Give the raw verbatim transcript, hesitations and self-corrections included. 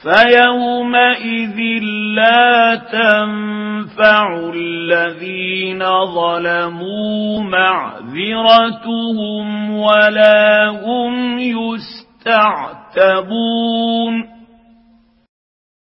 فيومئذ لا تنفع الذين ظلموا معذرتهم ولا هم يستعتبون